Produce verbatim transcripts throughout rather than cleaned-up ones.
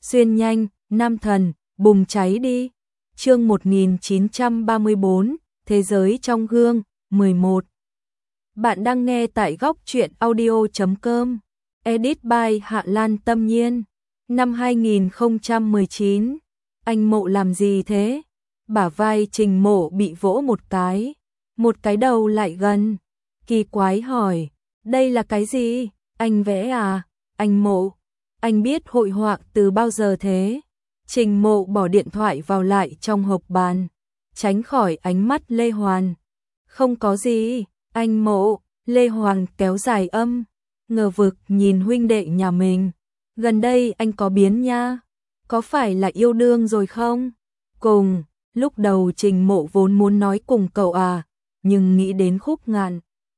Xuyên nhanh, nam thần, bùng cháy đi. Chương một nghìn chín trăm ba mươi bốn, Thế giới trong gương, mười một. Bạn đang nghe tại góc truyện audio chấm com. Edit by Hạ Lan Tâm Nhiên. Năm hai nghìn không trăm mười chín. Anh Mộ làm gì thế? Bả vai Trình Mộ bị vỗ một cái. Một cái đầu lại gần. Kỳ quái hỏi. Đây là cái gì? Anh vẽ à? Anh Mộ. Anh biết hội họa từ bao giờ thế? Trình Mộ bỏ điện thoại vào lại trong hộp bàn. Tránh khỏi ánh mắt Lê Hoàn. Không có gì. Anh Mộ. Lê Hoàn kéo dài âm. Ngờ vực nhìn huynh đệ nhà mình. Gần đây anh có biến nha. Có phải là yêu đương rồi không? Cùng. Lúc đầu Trình Mộ vốn muốn nói cùng cậu à. Nhưng nghĩ đến Khúc Ngạn.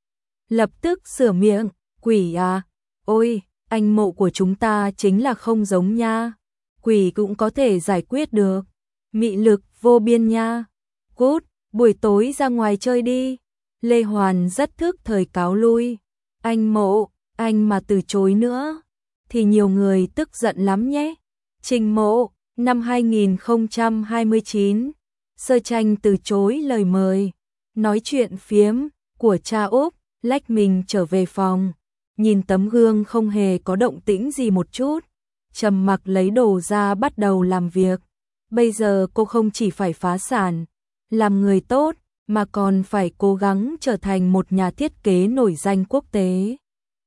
Lập tức sửa miệng. Quỷ à? Ôi, anh Mộ của chúng ta chính là không giống nha. Quỷ cũng có thể giải quyết được. Mị lực vô biên nha. Cút, buổi tối ra ngoài chơi đi. Lê Hoàn rất thức thời cáo lui. Anh Mộ, anh mà từ chối nữa thì nhiều người tức giận lắm nhé. Trình Mộ, năm hai nghìn không trăm hai mươi chín. Sơ Tranh từ chối lời mời. Nói chuyện phiếm của cha Úc, lách mình trở về phòng. Nhìn tấm gương không hề có động tĩnh gì một chút. Trầm mặc lấy đồ ra bắt đầu làm việc. Bây giờ cô không chỉ phải phá sản, làm người tốt, mà còn phải cố gắng trở thành một nhà thiết kế nổi danh quốc tế.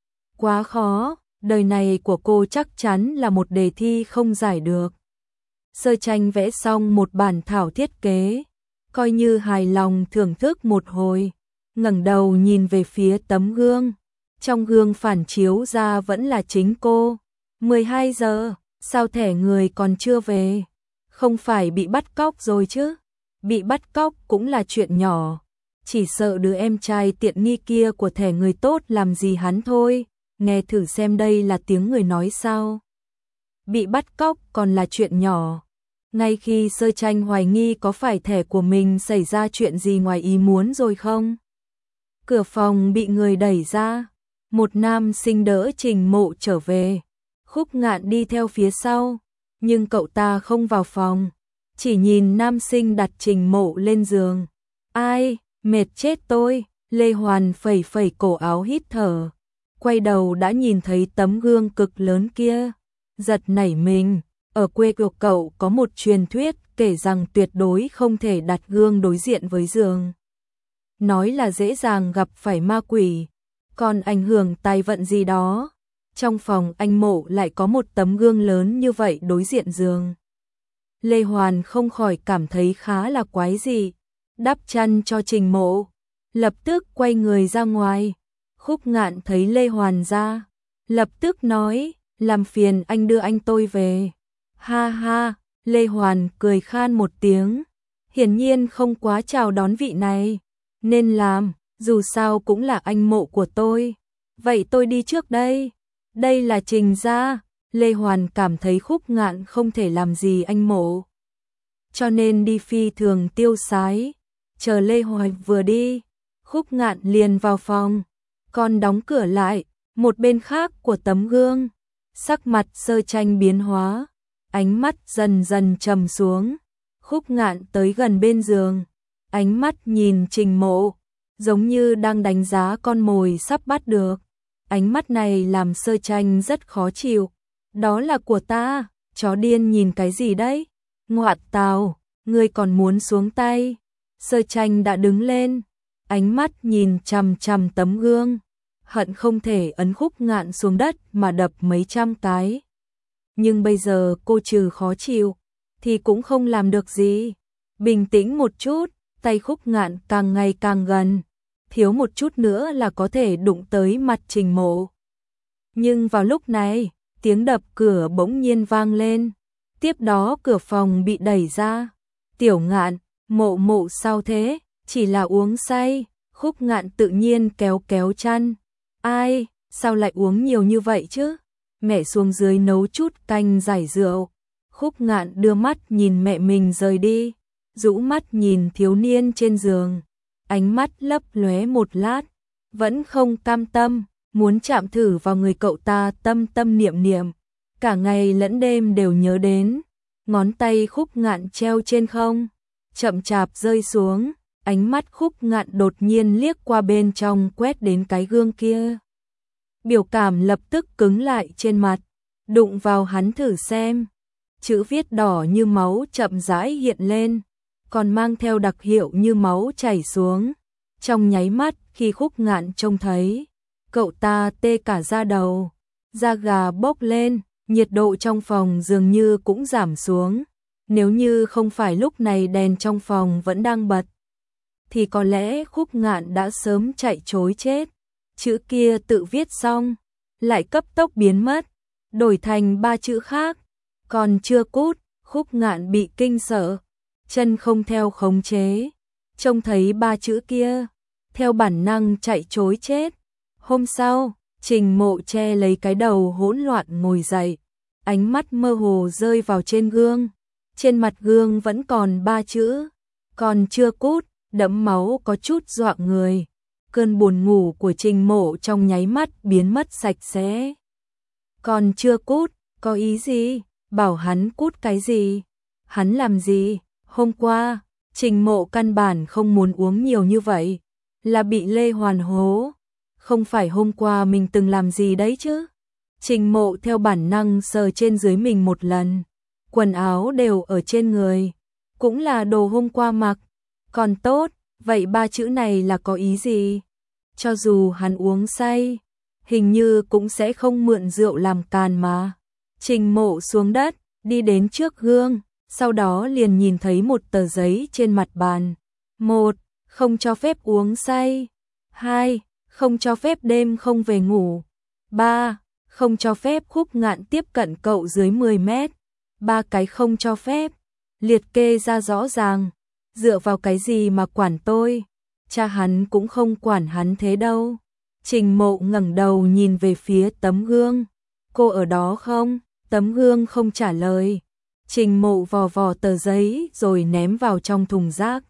Quá khó, đời này của cô chắc chắn là một đề thi không giải được. Sơ Tranh vẽ xong một bản thảo thiết kế, coi như hài lòng thưởng thức một hồi, ngẩng đầu nhìn về phía tấm gương. Trong gương phản chiếu ra vẫn là chính cô. mười hai giờ, sao thẻ người còn chưa về? Không phải bị bắt cóc rồi chứ? Bị bắt cóc cũng là chuyện nhỏ. Chỉ sợ đứa em trai tiện nghi kia của thẻ người tốt làm gì hắn thôi. Nghe thử xem đây là tiếng người nói sao. Bị bắt cóc còn là chuyện nhỏ. Ngay khi Sơ Tranh hoài nghi có phải thẻ của mình xảy ra chuyện gì ngoài ý muốn rồi không? Cửa phòng bị người đẩy ra. Một nam sinh đỡ Trình Mộ trở về. Khúc Ngạn đi theo phía sau. Nhưng cậu ta không vào phòng. Chỉ nhìn nam sinh đặt Trình Mộ lên giường. Ai, mệt chết tôi. Lê Hoàn phẩy phẩy cổ áo hít thở. Quay đầu đã nhìn thấy tấm gương cực lớn kia. Giật nảy mình. Ở quê của cậu có một truyền thuyết kể rằng tuyệt đối không thể đặt gương đối diện với giường. Nói là dễ dàng gặp phải ma quỷ, còn ảnh hưởng tài vận gì đó. Trong phòng anh Mộ lại có một tấm gương lớn như vậy đối diện giường. Lê Hoàn không khỏi cảm thấy khá là quái dị. Đắp chăn cho Trình Mộ, lập tức quay người ra ngoài. Khúc Ngạn thấy Lê Hoàn ra, lập tức nói, làm phiền anh đưa anh tôi về. Ha ha, Lê Hoàn cười khan một tiếng. Hiển nhiên không quá chào đón vị này. Nên làm, dù sao cũng là anh Mộ của tôi. Vậy tôi đi trước đây. Đây là Trình gia. Lê Hoàn cảm thấy Khúc Ngạn không thể làm gì anh Mộ, cho nên đi phi thường tiêu sái. Chờ Lê Hoàn vừa đi, Khúc Ngạn liền vào phòng, còn đóng cửa lại. Một bên khác của tấm gương, sắc mặt Sơ Tranh biến hóa, ánh mắt dần dần trầm xuống. Khúc Ngạn tới gần bên giường, ánh mắt nhìn Trình Mộ, giống như đang đánh giá con mồi sắp bắt được. Ánh mắt này làm Sơ Tranh rất khó chịu. Đó là của ta, chó điên nhìn cái gì đấy? Ngoạ tào, ngươi còn muốn xuống tay? Sơ Tranh đã đứng lên, ánh mắt nhìn chằm chằm tấm gương, hận không thể ấn Khúc Ngạn xuống đất mà đập mấy trăm cái. Nhưng bây giờ cô trừ khó chịu, thì cũng không làm được gì. Bình tĩnh một chút, tay Khúc Ngạn càng ngày càng gần. Thiếu một chút nữa là có thể đụng tới mặt Trình Mộ. Nhưng vào lúc này, tiếng đập cửa bỗng nhiên vang lên. Tiếp đó cửa phòng bị đẩy ra. Tiểu Ngạn, Mộ Mộ sao thế? Chỉ là uống say. Khúc Ngạn tự nhiên kéo kéo chăn. Ai, sao lại uống nhiều như vậy chứ? Mẹ xuống dưới nấu chút canh giải rượu. Khúc Ngạn đưa mắt nhìn mẹ mình rời đi, rũ mắt nhìn thiếu niên trên giường. Ánh mắt lấp lóe một lát, vẫn không cam tâm, muốn chạm thử vào người cậu ta tâm tâm niệm niệm. cả ngày lẫn đêm đều nhớ đến. Ngón tay Khúc Ngạn treo trên không, chậm chạp rơi xuống, ánh mắt Khúc Ngạn đột nhiên liếc qua bên trong quét đến cái gương kia. Biểu cảm lập tức cứng lại trên mặt, đụng vào hắn thử xem. Chữ viết đỏ như máu chậm rãi hiện lên, còn mang theo đặc hiệu như máu chảy xuống. Trong nháy mắt khi Khúc Ngạn trông thấy, cậu ta tê cả da đầu, da gà bốc lên, nhiệt độ trong phòng dường như cũng giảm xuống. Nếu như không phải lúc này đèn trong phòng vẫn đang bật, thì có lẽ Khúc Ngạn đã sớm chạy trối chết. Chữ kia tự viết xong, lại cấp tốc biến mất, đổi thành ba chữ khác. Còn chưa cút, Khúc Ngạn bị kinh sợ, chân không theo khống chế, trông thấy ba chữ kia, theo bản năng chạy trối chết. Hôm sau, Trình Mộ che lấy cái đầu hỗn loạn ngồi dậy, ánh mắt mơ hồ rơi vào trên gương. Trên mặt gương vẫn còn ba chữ, còn chưa cút, đẫm máu có chút dọa người. Cơn buồn ngủ của Trình Mộ trong nháy mắt biến mất sạch sẽ. Còn chưa cút, có ý gì? Bảo hắn cút cái gì? Hắn làm gì? Hôm qua, Trình Mộ căn bản không muốn uống nhiều như vậy, là bị Lê Hoàn hố. Không phải hôm qua mình từng làm gì đấy chứ? Trình Mộ theo bản năng sờ trên dưới mình một lần, quần áo đều ở trên người, cũng là đồ hôm qua mặc. Còn tốt, vậy ba chữ này là có ý gì? Cho dù hắn uống say, hình như cũng sẽ không mượn rượu làm càn mà. Trình Mộ xuống đất, đi đến trước gương, sau đó liền nhìn thấy một tờ giấy trên mặt bàn. Một, không cho phép uống say. Hai, không cho phép đêm không về ngủ. Ba, không cho phép Khúc Ngạn tiếp cận cậu dưới mười mét. Ba cái không cho phép, liệt kê ra rõ ràng. Dựa vào cái gì mà quản tôi? Cha hắn cũng không quản hắn thế đâu. Trình Mộ ngẩng đầu nhìn về phía tấm gương. Cô ở đó không? Tấm gương không trả lời. Trình Mộ vò vò tờ giấy rồi ném vào trong thùng rác.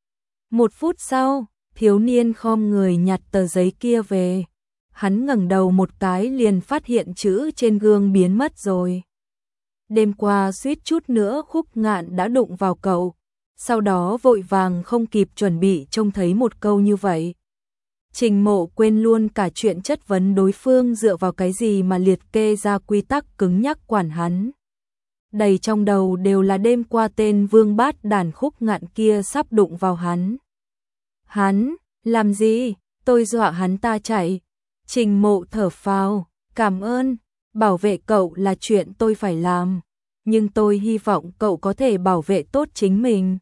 Một phút sau, thiếu niên khom người nhặt tờ giấy kia về. Hắn ngẩng đầu một cái liền phát hiện chữ trên gương biến mất rồi. Đêm qua suýt chút nữa Khúc Ngạn đã đụng vào cậu. Sau đó vội vàng không kịp chuẩn bị trông thấy một câu như vậy. Trình Mộ quên luôn cả chuyện chất vấn đối phương dựa vào cái gì mà liệt kê ra quy tắc cứng nhắc quản hắn. Đầy trong đầu đều là đêm qua tên vương bát đàn Khúc Ngạn kia sắp đụng vào hắn. Hắn, làm gì? Tôi dọa hắn ta chạy. Trình Mộ thở phào, cảm ơn, bảo vệ cậu là chuyện tôi phải làm. Nhưng tôi hy vọng cậu có thể bảo vệ tốt chính mình.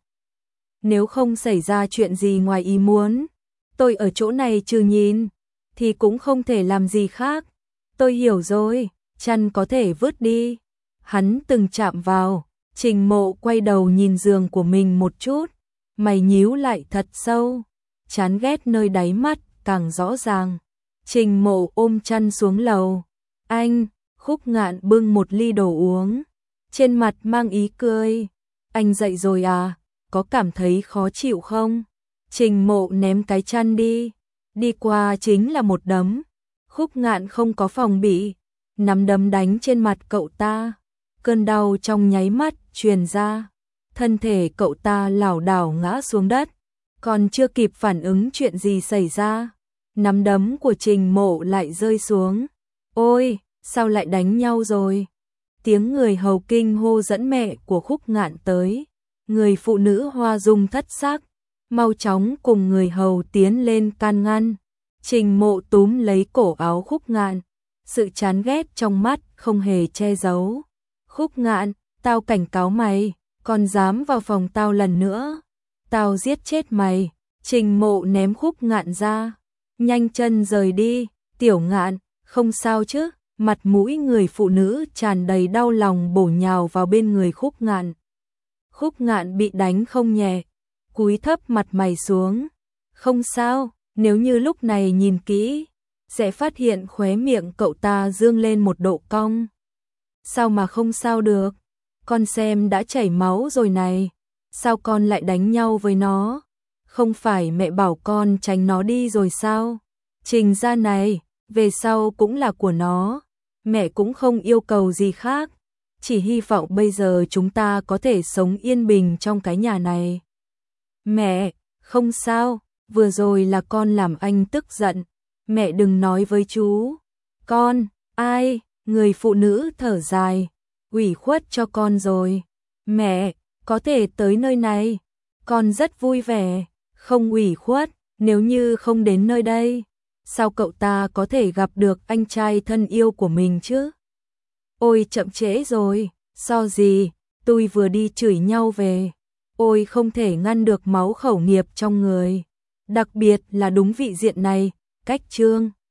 Nếu không xảy ra chuyện gì ngoài ý muốn, tôi ở chỗ này trừ nhìn, thì cũng không thể làm gì khác. Tôi hiểu rồi, chăn có thể vứt đi. Hắn từng chạm vào. Trình Mộ quay đầu nhìn giường của mình một chút, mày nhíu lại thật sâu, chán ghét nơi đáy mắt càng rõ ràng. Trình Mộ ôm chăn xuống lầu. Anh, Khúc Ngạn bưng một ly đồ uống, trên mặt mang ý cười. Anh dậy rồi à? Có cảm thấy khó chịu không? Trình Mộ ném cái chăn đi, đi qua chính là một đấm. Khúc Ngạn không có phòng bị, nắm đấm đánh trên mặt cậu ta. Cơn đau trong nháy mắt truyền ra, thân thể cậu ta lảo đảo ngã xuống đất, còn chưa kịp phản ứng chuyện gì xảy ra, nắm đấm của Trình Mộ lại rơi xuống. Ôi, sao lại đánh nhau rồi? Tiếng người hầu kinh hô dẫn mẹ của Khúc Ngạn tới. Người phụ nữ hoa dung thất sắc, mau chóng cùng người hầu tiến lên can ngăn. Trình Mộ túm lấy cổ áo Khúc Ngạn, sự chán ghét trong mắt không hề che giấu. Khúc Ngạn, tao cảnh cáo mày, còn dám vào phòng tao lần nữa, tao giết chết mày. Trình Mộ ném Khúc Ngạn ra, nhanh chân rời đi. Tiểu Ngạn, không sao chứ? Mặt mũi người phụ nữ tràn đầy đau lòng bổ nhào vào bên người Khúc Ngạn. Khúc Ngạn bị đánh không nhẹ, cúi thấp mặt mày xuống. Không sao, nếu như lúc này nhìn kỹ, sẽ phát hiện khóe miệng cậu ta dương lên một độ cong. Sao mà không sao được? Con xem đã chảy máu rồi này, sao con lại đánh nhau với nó? Không phải mẹ bảo con tránh nó đi rồi sao? Trình gia này, về sau cũng là của nó. Mẹ cũng không yêu cầu gì khác, chỉ hy vọng bây giờ chúng ta có thể sống yên bình trong cái nhà này. Mẹ, không sao, vừa rồi là con làm anh tức giận, mẹ đừng nói với chú. Con, ai, người phụ nữ thở dài, ủy khuất cho con rồi. Mẹ, có thể tới nơi này, con rất vui vẻ, không ủy khuất, nếu như không đến nơi đây, sao cậu ta có thể gặp được anh trai thân yêu của mình chứ? Ôi chậm trễ rồi, so gì, tôi vừa đi chửi nhau về. Ôi không thể ngăn được máu khẩu nghiệp trong người, đặc biệt là đúng vị diện này, cách Trương